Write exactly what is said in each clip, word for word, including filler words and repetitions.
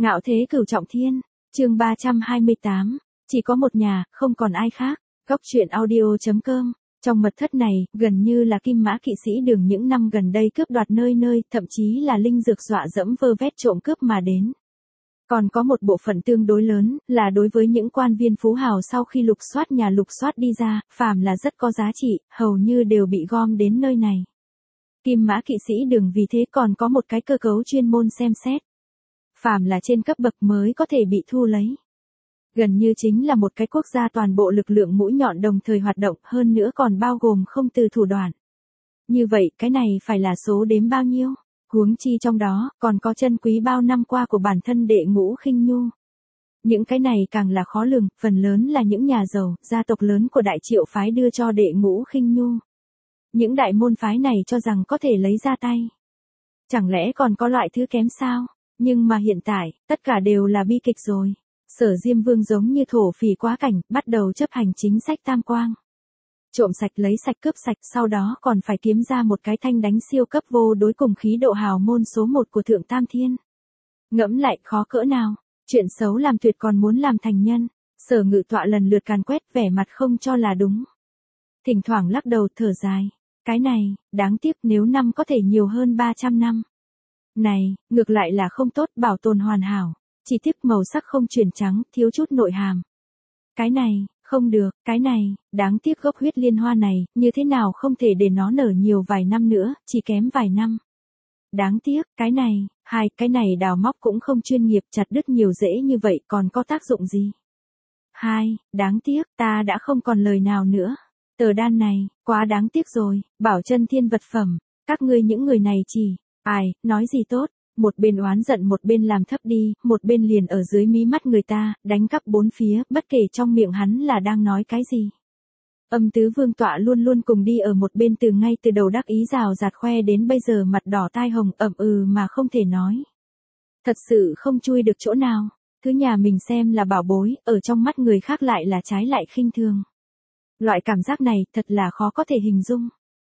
Ngạo thế cửu trọng thiên, chương ba trăm hai mươi tám, chỉ có một nhà, không còn ai khác. Góc truyện audio chấm com. Trong mật thất này, gần như là kim mã kỵ sĩ đường những năm gần đây cướp đoạt nơi nơi, thậm chí là linh dược dọa dẫm vơ vét trộm cướp mà đến. Còn có một bộ phận tương đối lớn, là đối với những quan viên phú hào sau khi lục soát nhà lục soát đi ra, phàm là rất có giá trị, hầu như đều bị gom đến nơi này. Kim mã kỵ sĩ đường vì thế còn có một cái cơ cấu chuyên môn xem xét. Phàm là trên cấp bậc mới có thể bị thu lấy. Gần như chính là một cái quốc gia toàn bộ lực lượng mũi nhọn đồng thời hoạt động, hơn nữa còn bao gồm không từ thủ đoạn. Như vậy cái này phải là số đếm bao nhiêu? Huống chi trong đó, còn có chân quý bao năm qua của bản thân đệ ngũ khinh nhu. Những cái này càng là khó lường, phần lớn là những nhà giàu, gia tộc lớn của đại triệu phái đưa cho đệ ngũ khinh nhu. Những đại môn phái này cho rằng có thể lấy ra tay. Chẳng lẽ còn có loại thứ kém sao? Nhưng mà hiện tại, tất cả đều là bi kịch rồi. Sở Diêm Vương giống như thổ phỉ quá cảnh, bắt đầu chấp hành chính sách tam quang. Trộm sạch lấy sạch cướp sạch, sau đó còn phải kiếm ra một cái thanh đánh siêu cấp vô đối cùng khí độ hào môn số một của Thượng Tam Thiên. Ngẫm lại khó cỡ nào, chuyện xấu làm tuyệt còn muốn làm thành nhân. Sở Ngự Tọa lần lượt càn quét vẻ mặt không cho là đúng. Thỉnh thoảng lắc đầu thở dài. Cái này, đáng tiếc nếu năm có thể nhiều hơn ba trăm năm. Này, ngược lại là không tốt, bảo tồn hoàn hảo. Chỉ tiếc màu sắc không chuyển trắng, thiếu chút nội hàm. Cái này, không được, cái này, đáng tiếc gốc huyết liên hoa này, như thế nào không thể để nó nở nhiều vài năm nữa, chỉ kém vài năm. Đáng tiếc, cái này, hai, cái này đào móc cũng không chuyên nghiệp, chặt đứt nhiều rễ như vậy còn có tác dụng gì? Hai, đáng tiếc, ta đã không còn lời nào nữa. Tờ đan này, quá đáng tiếc rồi, bảo chân thiên vật phẩm, các ngươi những người này chỉ, ai, nói gì tốt. Một bên oán giận một bên làm thấp đi, một bên liền ở dưới mí mắt người ta, đánh cắp bốn phía, bất kể trong miệng hắn là đang nói cái gì. Âm tứ vương tọa luôn luôn cùng đi ở một bên từ ngay từ đầu đắc ý rào rạt khoe đến bây giờ mặt đỏ tai hồng ậm ừ mà không thể nói. Thật sự không chui được chỗ nào, thứ nhà mình xem là bảo bối, ở trong mắt người khác lại là trái lại khinh thường. Loại cảm giác này thật là khó có thể hình dung.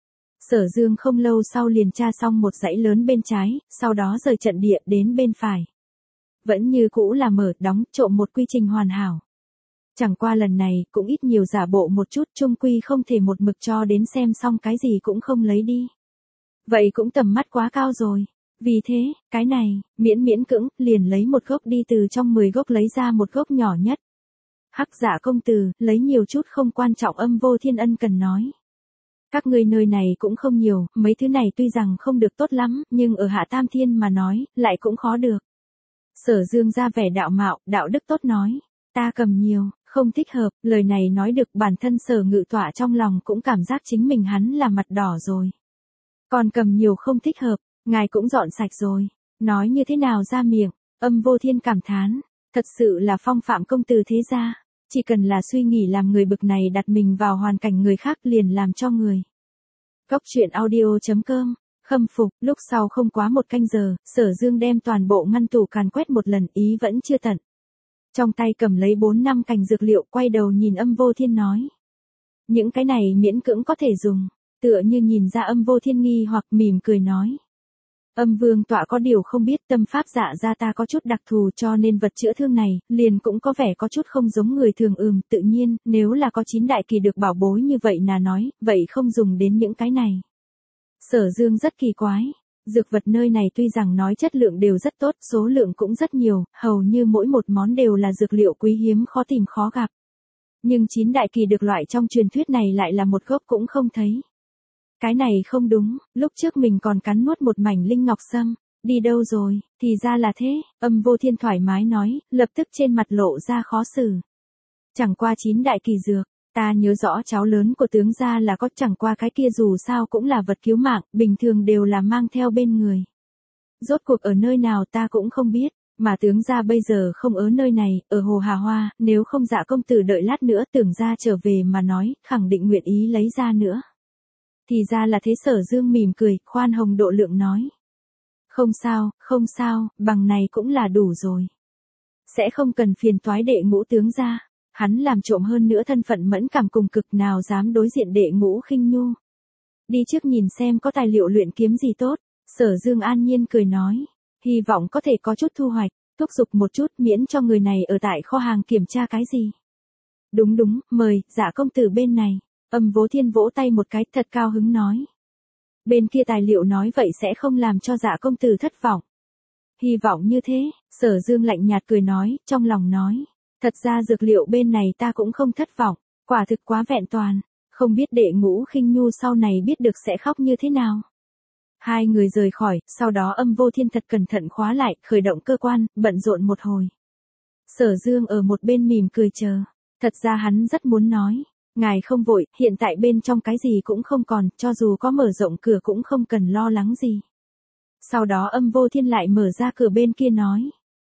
Sở Dương không lâu sau liền tra xong một dãy lớn bên trái, sau đó rời trận địa đến bên phải. Vẫn như cũ là mở, đóng, trộm một quy trình hoàn hảo. Chẳng qua lần này cũng ít nhiều giả bộ một chút, chung quy không thể một mực cho đến xem xong cái gì cũng không lấy đi. Vậy cũng tầm mắt quá cao rồi. Vì thế, cái này, miễn miễn cưỡng, liền lấy một gốc đi từ trong mười gốc lấy ra một gốc nhỏ nhất. Hắc Dạ công tử, lấy nhiều chút không quan trọng, Âm Vô Thiên ân cần nói. Các ngươi nơi này cũng không nhiều, mấy thứ này tuy rằng không được tốt lắm, nhưng ở Hạ Tam Thiên mà nói, lại cũng khó được. Sở Dương ra vẻ đạo mạo, đạo đức tốt nói. Ta cầm nhiều, không thích hợp, lời này nói được bản thân Sở Ngự Tọa trong lòng cũng cảm giác chính mình hắn là mặt đỏ rồi. Còn cầm nhiều không thích hợp, ngài cũng dọn sạch rồi. Nói như thế nào ra miệng, Âm Vô Thiên cảm thán, thật sự là phong phạm công tử thế gia. Chỉ cần là suy nghĩ làm người bực này đặt mình vào hoàn cảnh người khác liền làm cho người. Góc truyện audio chấm com, khâm phục, lúc sau không quá một canh giờ, Sở Dương đem toàn bộ ngăn tủ càn quét một lần, ý vẫn chưa tận. Trong tay cầm lấy bốn năm cành dược liệu, quay đầu nhìn Âm Vô Thiên nói. Những cái này miễn cưỡng có thể dùng, tựa như nhìn ra Âm Vô Thiên nghi hoặc mỉm cười nói. Âm Vương tọa có điều không biết, tâm pháp dạ ra ta có chút đặc thù cho nên vật chữa thương này, liền cũng có vẻ có chút không giống người thường. Ừm, tự nhiên, nếu là có chín đại kỳ được bảo bối như vậy là nói, vậy không dùng đến những cái này. Sở Dương rất kỳ quái, dược vật nơi này tuy rằng nói chất lượng đều rất tốt, số lượng cũng rất nhiều, hầu như mỗi một món đều là dược liệu quý hiếm khó tìm khó gặp. Nhưng chín đại kỳ được loại trong truyền thuyết này lại là một gốc cũng không thấy. Cái này không đúng, lúc trước mình còn cắn nuốt một mảnh linh ngọc sâm, đi đâu rồi, thì ra là thế, Âm Vô Thiên thoải mái nói, lập tức trên mặt lộ ra khó xử. Chẳng qua chín đại kỳ dược, ta nhớ rõ cháu lớn của tướng gia là có, chẳng qua cái kia dù sao cũng là vật cứu mạng, bình thường đều là mang theo bên người. Rốt cuộc ở nơi nào ta cũng không biết, mà tướng gia bây giờ không ở nơi này, ở Hồ Hà Hoa, nếu không Dạ công tử đợi lát nữa tưởng gia trở về mà nói, khẳng định nguyện ý lấy ra nữa. Thì ra là thế. Sở Dương mỉm cười, khoan hồng độ lượng nói. Không sao, không sao, bằng này cũng là đủ rồi. Sẽ không cần phiền toái đệ ngũ tướng gia. Hắn làm trộm hơn nữa thân phận mẫn cảm cùng cực, nào dám đối diện đệ ngũ khinh nhu. Đi trước nhìn xem có tài liệu luyện kiếm gì tốt. Sở Dương an nhiên cười nói. Hy vọng có thể có chút thu hoạch. Thúc giục một chút miễn cho người này ở tại kho hàng kiểm tra cái gì. Đúng đúng, mời, Dạ công tử bên này. Âm Vô Thiên vỗ tay một cái thật cao hứng nói. Bên kia tài liệu nói vậy sẽ không làm cho Dạ công tử thất vọng. Hy vọng như thế, Sở Dương lạnh nhạt cười nói, trong lòng nói. Thật ra dược liệu bên này ta cũng không thất vọng, quả thực quá vẹn toàn, không biết Đệ Ngũ Khinh Nhu sau này biết được sẽ khóc như thế nào. Hai người rời khỏi, sau đó Âm Vô Thiên thật cẩn thận khóa lại, khởi động cơ quan, bận rộn một hồi. Sở Dương ở một bên mỉm cười chờ, thật ra hắn rất muốn nói, ngài không vội, hiện tại bên trong cái gì cũng không còn, cho dù có mở rộng cửa cũng không cần lo lắng gì. Sau đó Âm Vô Thiên lại mở ra cửa bên kia nói.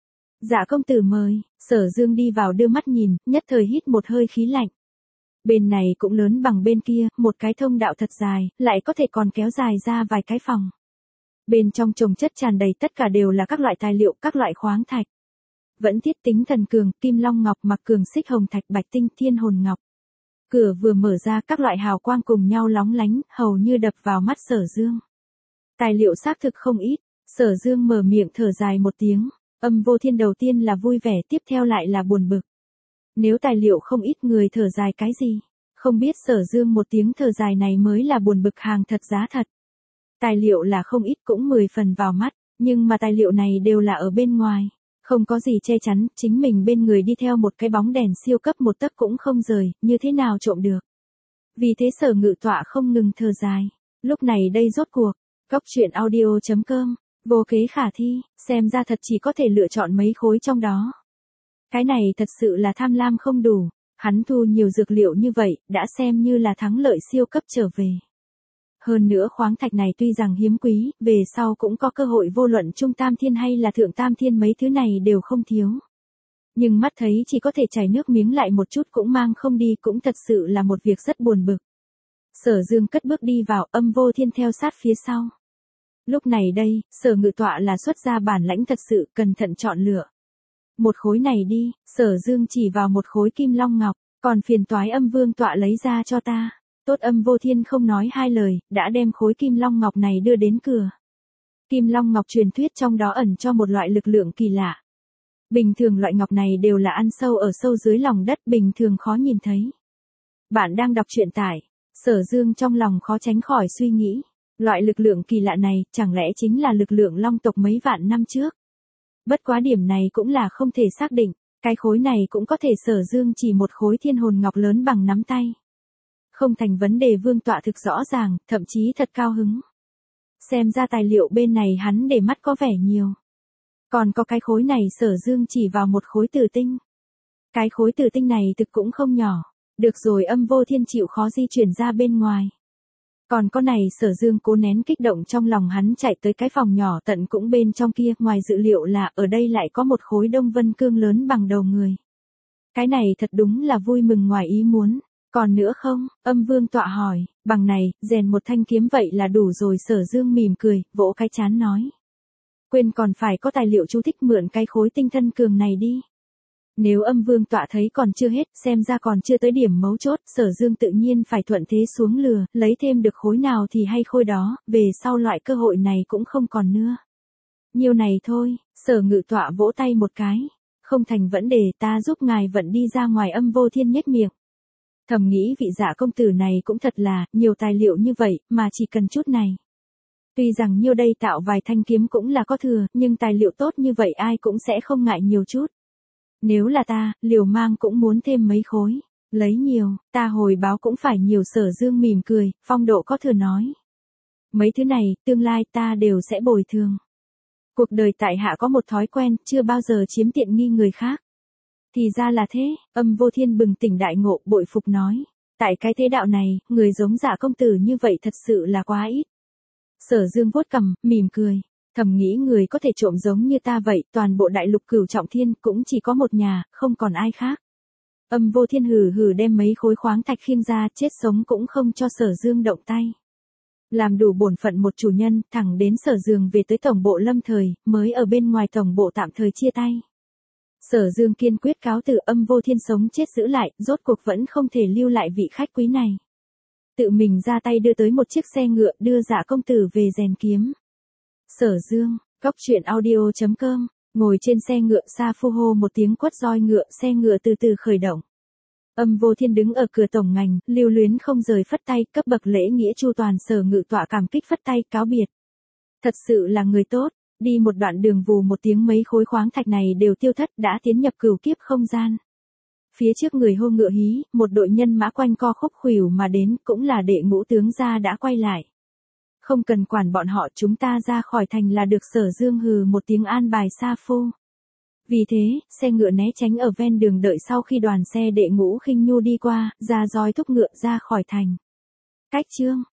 Dạ công tử mời, Sở Dương đi vào đưa mắt nhìn, nhất thời hít một hơi khí lạnh. Bên này cũng lớn bằng bên kia, một cái thông đạo thật dài, lại có thể còn kéo dài ra vài cái phòng. Bên trong chồng chất tràn đầy tất cả đều là các loại tài liệu, các loại khoáng thạch. Vẫn thiết tính thần cường, kim long ngọc, mặc cường xích hồng thạch, bạch tinh, thiên hồn ngọc. Cửa vừa mở ra các loại hào quang cùng nhau lóng lánh, hầu như đập vào mắt Sở Dương. Tài liệu xác thực không ít, Sở Dương mở miệng thở dài một tiếng. Âm Vô Thiên đầu tiên là vui vẻ, tiếp theo lại là buồn bực. Nếu tài liệu không ít người thở dài cái gì? Không biết Sở Dương một tiếng thở dài này mới là buồn bực hàng thật giá thật. Tài liệu là không ít cũng mười phần vào mắt, nhưng mà tài liệu này đều là ở bên ngoài. Không có gì che chắn, chính mình bên người đi theo một cái bóng đèn siêu cấp một tấc cũng không rời, như thế nào trộm được. Vì thế Sở Ngự Tọa không ngừng thở dài. Lúc này đây rốt cuộc, Góc Truyện Audio chấm com. Vô kế khả thi, xem ra thật chỉ có thể lựa chọn mấy khối trong đó. Cái này thật sự là tham lam không đủ, hắn thu nhiều dược liệu như vậy, đã xem như là thắng lợi siêu cấp trở về. Hơn nữa khoáng thạch này tuy rằng hiếm quý, về sau cũng có cơ hội vô luận trung tam thiên hay là thượng tam thiên mấy thứ này đều không thiếu. Nhưng mắt thấy chỉ có thể chảy nước miếng lại một chút cũng mang không đi cũng thật sự là một việc rất buồn bực. Sở Dương cất bước đi vào, Âm Vô Thiên theo sát phía sau. Lúc này đây, Sở Ngự Tọa là xuất ra bản lãnh thật sự, cẩn thận chọn lựa. Một khối này đi, Sở Dương chỉ vào một khối kim long ngọc, còn phiền toái Âm Vương Tọa lấy ra cho ta. Tốt, Âm Vô Thiên không nói hai lời, đã đem khối kim long ngọc này đưa đến cửa. Kim long ngọc truyền thuyết trong đó ẩn cho một loại lực lượng kỳ lạ. Bình thường loại ngọc này đều là ăn sâu ở sâu dưới lòng đất, bình thường khó nhìn thấy. Bạn đang đọc truyện tại, Sở Dương trong lòng khó tránh khỏi suy nghĩ. Loại lực lượng kỳ lạ này, chẳng lẽ chính là lực lượng long tộc mấy vạn năm trước? Bất quá điểm này cũng là không thể xác định, cái khối này cũng có thể Sở Dương chỉ một khối thiên hồn ngọc lớn bằng nắm tay. Không thành vấn đề, Vương Tọa thực rõ ràng, thậm chí thật cao hứng. Xem ra tài liệu bên này hắn để mắt có vẻ nhiều. Còn có cái khối này Sở Dương chỉ vào một khối tử tinh. Cái khối tử tinh này thực cũng không nhỏ, được rồi, Âm Vô Thiên chịu khó di chuyển ra bên ngoài. Còn có này Sở Dương cố nén kích động trong lòng, hắn chạy tới cái phòng nhỏ tận cũng bên trong kia, ngoài dự liệu là ở đây lại có một khối đông vân cương lớn bằng đầu người. Cái này thật đúng là vui mừng ngoài ý muốn. Còn nữa không? Âm Vương Tọa hỏi, bằng này, rèn một thanh kiếm vậy là đủ rồi. Sở Dương mỉm cười, vỗ cái chán nói. Quên còn phải có tài liệu chú thích, mượn cái khối tinh thân cường này đi. Nếu Âm Vương Tọa thấy còn chưa hết, xem ra còn chưa tới điểm mấu chốt, Sở Dương tự nhiên phải thuận thế xuống lừa, lấy thêm được khối nào thì hay khối đó, về sau loại cơ hội này cũng không còn nữa. Nhiều này thôi, Sở Ngự Tọa vỗ tay một cái, không thành vấn đề, ta giúp ngài vận đi ra ngoài. Âm Vô Thiên nhếch miệng. Thầm nghĩ vị Dạ công tử này cũng thật là, nhiều tài liệu như vậy, mà chỉ cần chút này. Tuy rằng nhiêu đây tạo vài thanh kiếm cũng là có thừa, nhưng tài liệu tốt như vậy ai cũng sẽ không ngại nhiều chút. Nếu là ta, liều mang cũng muốn thêm mấy khối. Lấy nhiều, ta hồi báo cũng phải nhiều. Sở Dương mỉm cười, phong độ có thừa nói. Mấy thứ này, tương lai ta đều sẽ bồi thường. Cuộc đời tại hạ có một thói quen, chưa bao giờ chiếm tiện nghi người khác. Thì ra là thế, Âm Vô Thiên bừng tỉnh đại ngộ, bội phục nói. Tại cái thế đạo này, người giống Dạ công tử như vậy thật sự là quá ít. Sở Dương vuốt cằm, mỉm cười. Thầm nghĩ người có thể trộm giống như ta vậy, toàn bộ đại lục Cửu Trọng Thiên cũng chỉ có một nhà, không còn ai khác. Âm Vô Thiên hừ hừ đem mấy khối khoáng thạch khiêng ra, chết sống cũng không cho Sở Dương động tay. Làm đủ bổn phận một chủ nhân, thẳng đến Sở Dương về tới tổng bộ lâm thời, mới ở bên ngoài tổng bộ tạm thời chia tay. Sở Dương kiên quyết cáo từ. Âm Vô Thiên sống chết giữ lại, rốt cuộc vẫn không thể lưu lại vị khách quý này. Tự mình ra tay đưa tới một chiếc xe ngựa, đưa Dạ công tử về rèn kiếm. Sở Dương, Góc Truyện Audio chấm com. Ngồi trên xe ngựa, Sa Phu hô một tiếng quất roi ngựa, xe ngựa từ từ khởi động. Âm Vô Thiên đứng ở cửa tổng ngành, lưu luyến không rời phất tay, cấp bậc lễ nghĩa chu toàn Sở Ngự Tọa cảm kích phất tay, cáo biệt. Thật sự là người tốt, đi một đoạn đường vù một tiếng mấy khối khoáng thạch này đều tiêu thất, đã tiến nhập cửu kiếp không gian. Phía trước người hô ngựa hí, một đội nhân mã quanh co khúc khuỷu mà đến, cũng là Đệ Ngũ tướng gia đã quay lại. Không cần quản bọn họ, chúng ta ra khỏi thành là được. Sở Dương hừ một tiếng an bài Sa Phu. Vì thế, xe ngựa né tránh ở ven đường đợi sau khi đoàn xe Đệ Ngũ Khinh Nhu đi qua, ra roi thúc ngựa ra khỏi thành. Cách chương